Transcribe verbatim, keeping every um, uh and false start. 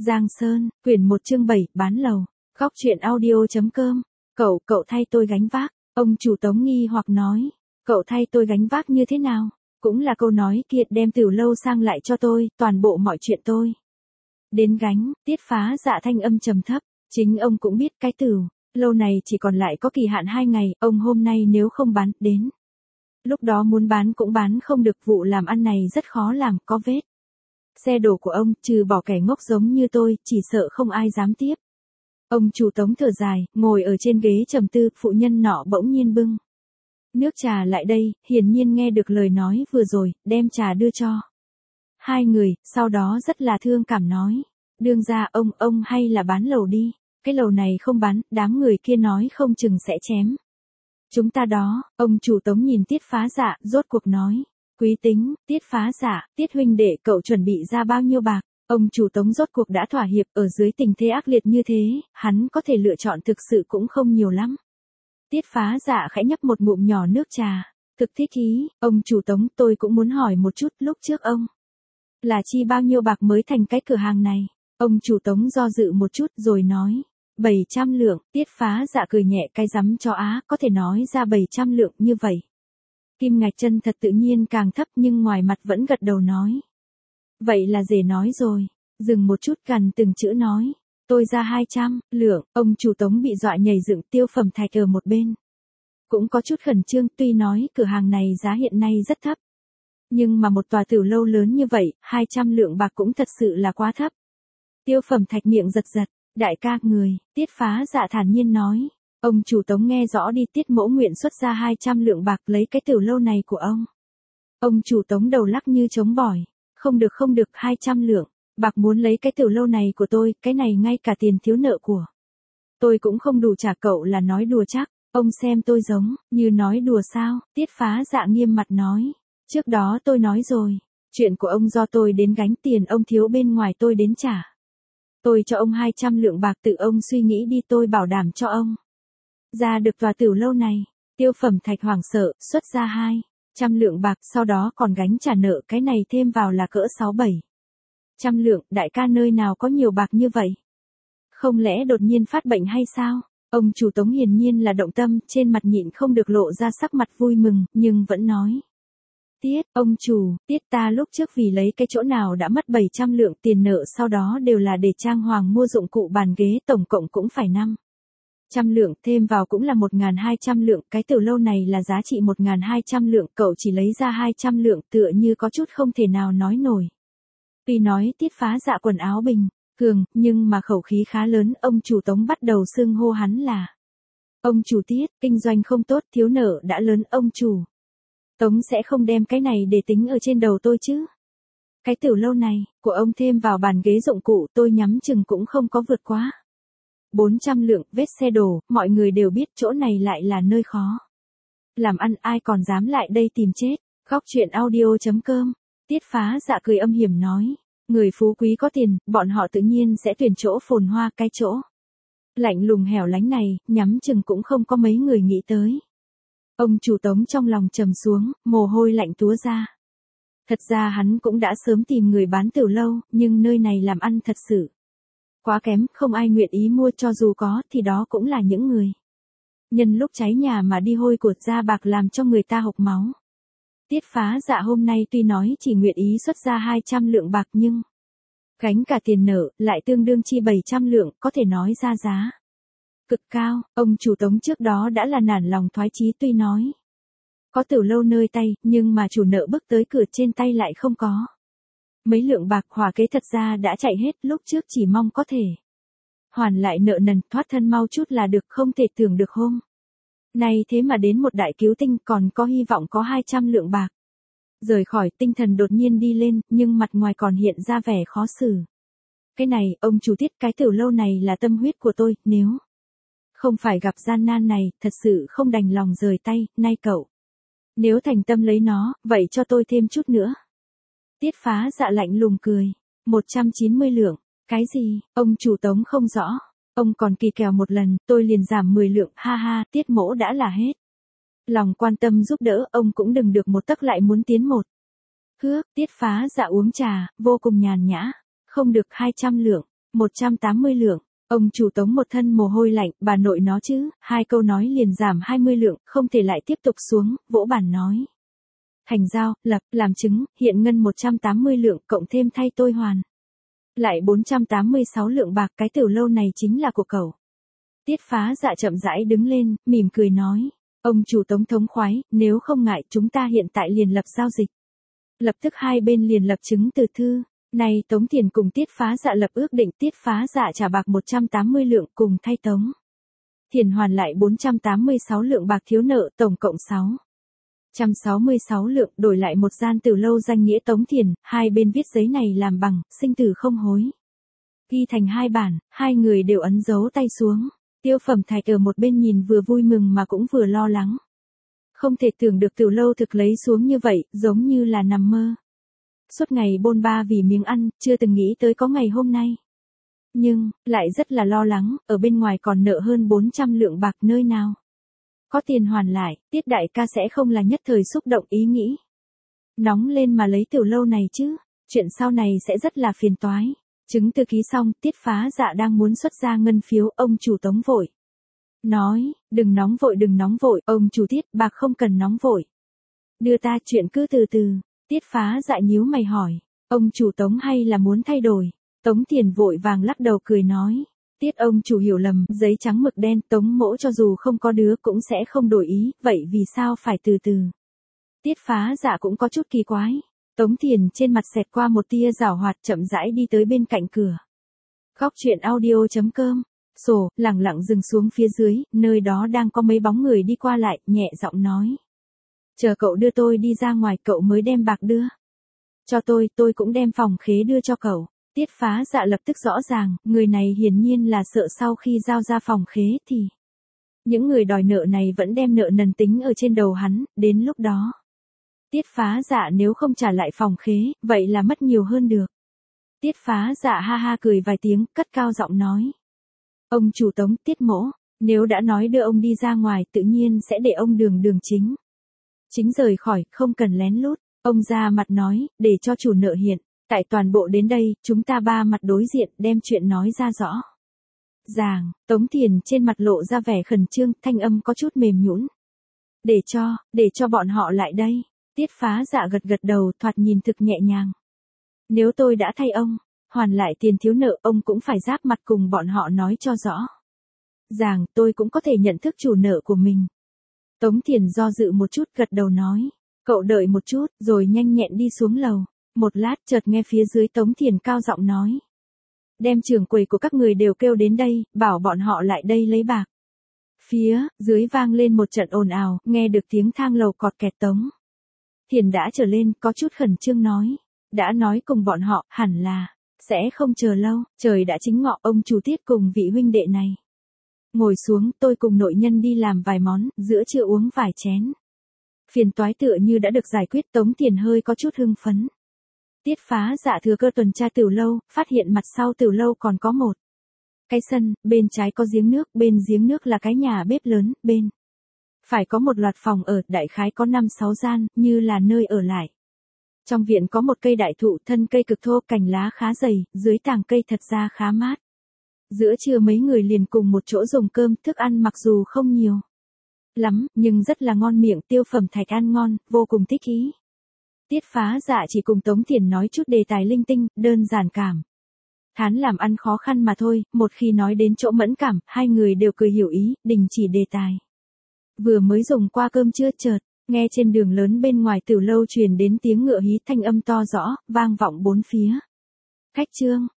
Giang Sơn, quyển một chương bảy, bán lầu. Góc truyện audio.com. Cậu, cậu thay tôi gánh vác. Ông chủ Tống nghi hoặc nói. Cậu thay tôi gánh vác như thế nào? Cũng là câu nói kia, đem Tiểu Lâu sang lại cho tôi, toàn bộ mọi chuyện tôi đến gánh. Tiết Phá Dạ thanh âm trầm thấp. Chính ông cũng biết cái Tiểu Lâu này chỉ còn lại có kỳ hạn hai ngày, ông hôm nay nếu không bán, đến lúc đó muốn bán cũng bán không được, vụ làm ăn này rất khó làm, có vết xe đổ của ông, trừ bỏ kẻ ngốc giống như tôi, chỉ sợ không ai dám tiếp. Ông chủ Tống thở dài, ngồi ở trên ghế trầm tư, phụ nhân nọ bỗng nhiên bưng nước trà lại đây, hiển nhiên nghe được lời nói vừa rồi, đem trà đưa cho hai người, sau đó rất là thương cảm nói. Đương ra ông, ông hay là bán lầu đi, cái lầu này không bán, đám người kia nói không chừng sẽ chém chúng ta đó. Ông chủ Tống nhìn Tiết Phá Dạ, rốt cuộc nói. Quý tính, Tiết Phá Dạ, Tiết huynh đệ, cậu chuẩn bị ra bao nhiêu bạc? Ông chủ Tống rốt cuộc đã thỏa hiệp, ở dưới tình thế ác liệt như thế, hắn có thể lựa chọn thực sự cũng không nhiều lắm. Tiết Phá Dạ khẽ nhấp một ngụm nhỏ nước trà, thực thích ý. Ông chủ Tống, tôi cũng muốn hỏi một chút, lúc trước ông là chi bao nhiêu bạc mới thành cái cửa hàng này? Ông chủ Tống do dự một chút rồi nói. bảy trăm lượng, Tiết Phá Dạ cười nhẹ, cái rắm cho á, có thể nói ra bảy trăm lượng như vậy. Kim ngạch chân thật tự nhiên càng thấp nhưng ngoài mặt vẫn gật đầu nói. Vậy là dễ nói rồi, dừng một chút gần từng chữ nói. Tôi ra hai trăm lượng, ông chủ Tống bị dọa nhảy dựng. Tiêu Phẩm Thạch ở một bên cũng có chút khẩn trương, tuy nói cửa hàng này giá hiện nay rất thấp. Nhưng mà một tòa Tiểu Lâu lớn như vậy, hai trăm lượng bạc cũng thật sự là quá thấp. Tiêu Phẩm Thạch miệng giật giật. Đại ca, người, Tiết Phá Dạ thản nhiên nói. Ông chủ Tống nghe rõ đi, Tiết mỗ nguyện xuất ra hai trăm lượng bạc lấy cái Tiểu Lâu này của ông. Ông chủ Tống đầu lắc như trống bỏi. Không được không được, hai trăm lượng bạc muốn lấy cái Tiểu Lâu này của tôi, cái này ngay cả tiền thiếu nợ của tôi cũng không đủ trả. Cậu là nói đùa chắc, ông xem tôi giống như nói đùa sao? Tiết Phá Dạ nghiêm mặt nói. Trước đó tôi nói rồi, chuyện của ông do tôi đến gánh, tiền ông thiếu bên ngoài tôi đến trả. Tôi cho ông hai trăm lượng bạc, tự ông suy nghĩ đi, tôi bảo đảm cho ông ra được tòa Tiểu Lâu này. Tiêu Phẩm Thạch hoảng sợ, xuất ra hai trăm lượng bạc, sau đó còn gánh trả nợ, cái này thêm vào là cỡ sáu bảy trăm lượng. Đại ca nơi nào có nhiều bạc như vậy? Không lẽ đột nhiên phát bệnh hay sao? Ông chủ Tống hiển nhiên là động tâm, trên mặt nhịn không được lộ ra sắc mặt vui mừng, nhưng vẫn nói. Tiết, ông chủ, Tiết ta lúc trước vì lấy cái chỗ nào đã mất bảy trăm lượng tiền nợ, sau đó đều là để trang hoàng mua dụng cụ bàn ghế, tổng cộng cũng phải năm trăm lượng, thêm vào cũng là một nghìn hai trăm lượng, cái Tiểu Lâu này là giá trị một nghìn hai trăm lượng, cậu chỉ lấy ra hai trăm lượng, tựa như có chút không thể nào nói nổi. Tuy nói Tiết Phá Dạ quần áo bình thường, nhưng mà khẩu khí khá lớn, ông chủ Tống bắt đầu xưng hô hắn là ông chủ Tiết. Kinh doanh không tốt, thiếu nợ đã lớn, ông chủ Tống sẽ không đem cái này để tính ở trên đầu tôi chứ? Cái Tiểu Lâu này của ông thêm vào bàn ghế dụng cụ, tôi nhắm chừng cũng không có vượt quá bốn trăm lượng. Vết xe đổ, mọi người đều biết chỗ này lại là nơi khó làm ăn, ai còn dám lại đây tìm chết. Góc truyện audio.com. Tiết Phá Dạ cười âm hiểm nói. Người phú quý có tiền, bọn họ tự nhiên sẽ tuyển chỗ phồn hoa, cái chỗ lạnh lùng hẻo lánh này, nhắm chừng cũng không có mấy người nghĩ tới. Ông chủ Tống trong lòng trầm xuống, mồ hôi lạnh túa ra. Thật ra hắn cũng đã sớm tìm người bán Tiểu Lâu, nhưng nơi này làm ăn thật sự quá kém, không ai nguyện ý mua, cho dù có thì đó cũng là những người nhân lúc cháy nhà mà đi hôi của ra bạc, làm cho người ta hộc máu. Tiết Phá Dạ hôm nay tuy nói chỉ nguyện ý xuất ra hai trăm lượng bạc, nhưng gánh cả tiền nợ, lại tương đương chi bảy trăm lượng, có thể nói ra giá cực cao. Ông chủ Tống trước đó đã là nản lòng thoái chí, tuy nói có Tiểu Lâu nơi tay, nhưng mà chủ nợ bước tới cửa, trên tay lại không có mấy lượng bạc, hòa kế thật ra đã chạy hết, lúc trước chỉ mong có thể hoàn lại nợ nần, thoát thân mau chút là được, không thể tưởng được hôm nay thế mà đến một đại cứu tinh, còn có hy vọng có hai trăm lượng bạc. Rời khỏi, tinh thần đột nhiên đi lên, nhưng mặt ngoài còn hiện ra vẻ khó xử. Cái này, ông chủ Tiết, cái Tiểu Lâu này là tâm huyết của tôi, nếu không phải gặp gian nan này, thật sự không đành lòng rời tay, nay cậu nếu thành tâm lấy nó, vậy cho tôi thêm chút nữa. Tiết Phá Dạ lạnh lùng cười. một trăm chín mươi lượng, cái gì? Ông chủ Tống không rõ. Ông còn kỳ kèo một lần, tôi liền giảm mười lượng, ha ha, Tiết mỗ đã là hết lòng quan tâm giúp đỡ, ông cũng đừng được một tấc lại muốn tiến một thước. Tiết Phá Dạ uống trà, vô cùng nhàn nhã. Không được hai trăm lượng. một trăm tám mươi lượng. Ông chủ Tống một thân mồ hôi lạnh, bà nội nó chứ, hai câu nói liền giảm hai mươi lượng, không thể lại tiếp tục xuống, vỗ bàn nói. Thành giao, lập, làm chứng, hiện ngân một trăm tám mươi lượng, cộng thêm thay tôi hoàn. Lại bốn trăm tám mươi sáu lượng bạc, cái tiểu lâu này chính là của cậu. Tiết Phá Dạ chậm rãi đứng lên, mỉm cười nói. Ông chủ Tống thống khoái, nếu không ngại chúng ta hiện tại liền lập giao dịch. Lập tức hai bên liền lập chứng từ thư. Này Tống Thiền cùng Tiết Phá Dạ lập ước định, Tiết Phá Dạ trả bạc một trăm tám mươi lượng cùng thay Tống Thiền hoàn lại bốn trăm tám mươi sáu lượng bạc thiếu nợ, tổng cộng sáu trăm sáu mươi sáu lượng, đổi lại một gian từ lâu danh nghĩa Tống Thiền, hai bên viết giấy này làm bằng, sinh tử không hối. Ghi thành hai bản, hai người đều ấn dấu tay xuống. Tiêu Phẩm Thạch ở một bên nhìn vừa vui mừng mà cũng vừa lo lắng. Không thể tưởng được từ lâu thực lấy xuống như vậy, giống như là nằm mơ. Suốt ngày bôn ba vì miếng ăn, chưa từng nghĩ tới có ngày hôm nay. Nhưng, lại rất là lo lắng, ở bên ngoài còn nợ hơn bốn trăm lượng bạc nơi nào. Có tiền hoàn lại, Tiết đại ca sẽ không là nhất thời xúc động ý nghĩ. Nóng lên mà lấy tiểu lâu này chứ, chuyện sau này sẽ rất là phiền toái. Chứng từ ký xong, Tiết Phá Dạ đang muốn xuất ra ngân phiếu, ông chủ Tống vội. Nói, đừng nóng vội đừng nóng vội, ông chủ Tiết, bạc không cần nóng vội. Đưa ta chuyện cứ từ từ, Tiết Phá Dạ nhíu mày hỏi, ông chủ Tống hay là muốn thay đổi? Tống Tiền vội vàng lắc đầu cười nói, Tiết ông chủ hiểu lầm, giấy trắng mực đen, Tống mỗ cho dù không có đứa cũng sẽ không đổi ý, vậy vì sao phải từ từ? Tiết Phá Dạ cũng có chút kỳ quái. Tống Thiền trên mặt xẹt qua một tia giảo hoạt, chậm rãi đi tới bên cạnh cửa. Góc truyện audio chấm com. Sổ, lẳng lặng dừng xuống phía dưới, nơi đó đang có mấy bóng người đi qua lại, nhẹ giọng nói. Chờ cậu đưa tôi đi ra ngoài, cậu mới đem bạc đưa. Cho tôi, tôi cũng đem phòng khế đưa cho cậu. Tiết Phá Dạ lập tức rõ ràng, người này hiển nhiên là sợ sau khi giao ra phòng khế thì những người đòi nợ này vẫn đem nợ nần tính ở trên đầu hắn, đến lúc đó. Tiết Phá Dạ nếu không trả lại phòng khế, vậy là mất nhiều hơn được. Tiết Phá Dạ ha ha cười vài tiếng, cất cao giọng nói. Ông chủ Tống, Tiết mỗ, nếu đã nói đưa ông đi ra ngoài tự nhiên sẽ để ông đường đường chính. Chính rời khỏi, không cần lén lút. Ông ra mặt nói, để cho chủ nợ hiện. Tại toàn bộ đến đây, chúng ta ba mặt đối diện, đem chuyện nói ra rõ. Ràng, Tống Thiền trên mặt lộ ra vẻ khẩn trương, thanh âm có chút mềm nhũn. Để cho, để cho bọn họ lại đây. Tiết Phá Dạ gật gật đầu, thoạt nhìn thực nhẹ nhàng. Nếu tôi đã thay ông hoàn lại tiền thiếu nợ, ông cũng phải giáp mặt cùng bọn họ nói cho rõ. Ràng, tôi cũng có thể nhận thức chủ nợ của mình. Tống Thiền do dự một chút, gật đầu nói. Cậu đợi một chút, rồi nhanh nhẹn đi xuống lầu. Một lát chợt nghe phía dưới Tống Thiền cao giọng nói. Đem trưởng quầy của các người đều kêu đến đây, bảo bọn họ lại đây lấy bạc. Phía dưới vang lên một trận ồn ào, nghe được tiếng thang lầu cọt kẹt. Tống Thiền đã trở lên, có chút khẩn trương nói. Đã nói cùng bọn họ, hẳn là sẽ không chờ lâu, trời đã chính ngọ, ông chủ Tiết cùng vị huynh đệ này. Ngồi xuống, tôi cùng nội nhân đi làm vài món, giữa trưa uống vài chén. Phiền toái tựa như đã được giải quyết. Tống Thiền hơi có chút hưng phấn. Tiết Phá Dạ thừa cơ tuần tra tiểu lâu, phát hiện mặt sau tiểu lâu còn có một cái sân, bên trái có giếng nước, bên giếng nước là cái nhà bếp lớn, bên phải có một loạt phòng ở, đại khái có năm sáu gian, như là nơi ở lại. Trong viện có một cây đại thụ, thân cây cực thô, cành lá khá dày, dưới tàng cây thật ra khá mát. Giữa trưa mấy người liền cùng một chỗ dùng cơm, thức ăn mặc dù không nhiều lắm, nhưng rất là ngon miệng. Tiêu Phẩm Thạch ăn ngon, vô cùng thích ý. Tiết Phá Dạ chỉ cùng Tống Thiền nói chút đề tài linh tinh, đơn giản cảm thán làm ăn khó khăn mà thôi, một khi nói đến chỗ mẫn cảm, hai người đều cười hiểu ý, đình chỉ đề tài. Vừa mới dùng qua cơm trưa chợt, nghe trên đường lớn bên ngoài tiểu lâu truyền đến tiếng ngựa hí, thanh âm to rõ, vang vọng bốn phía. Khách trương,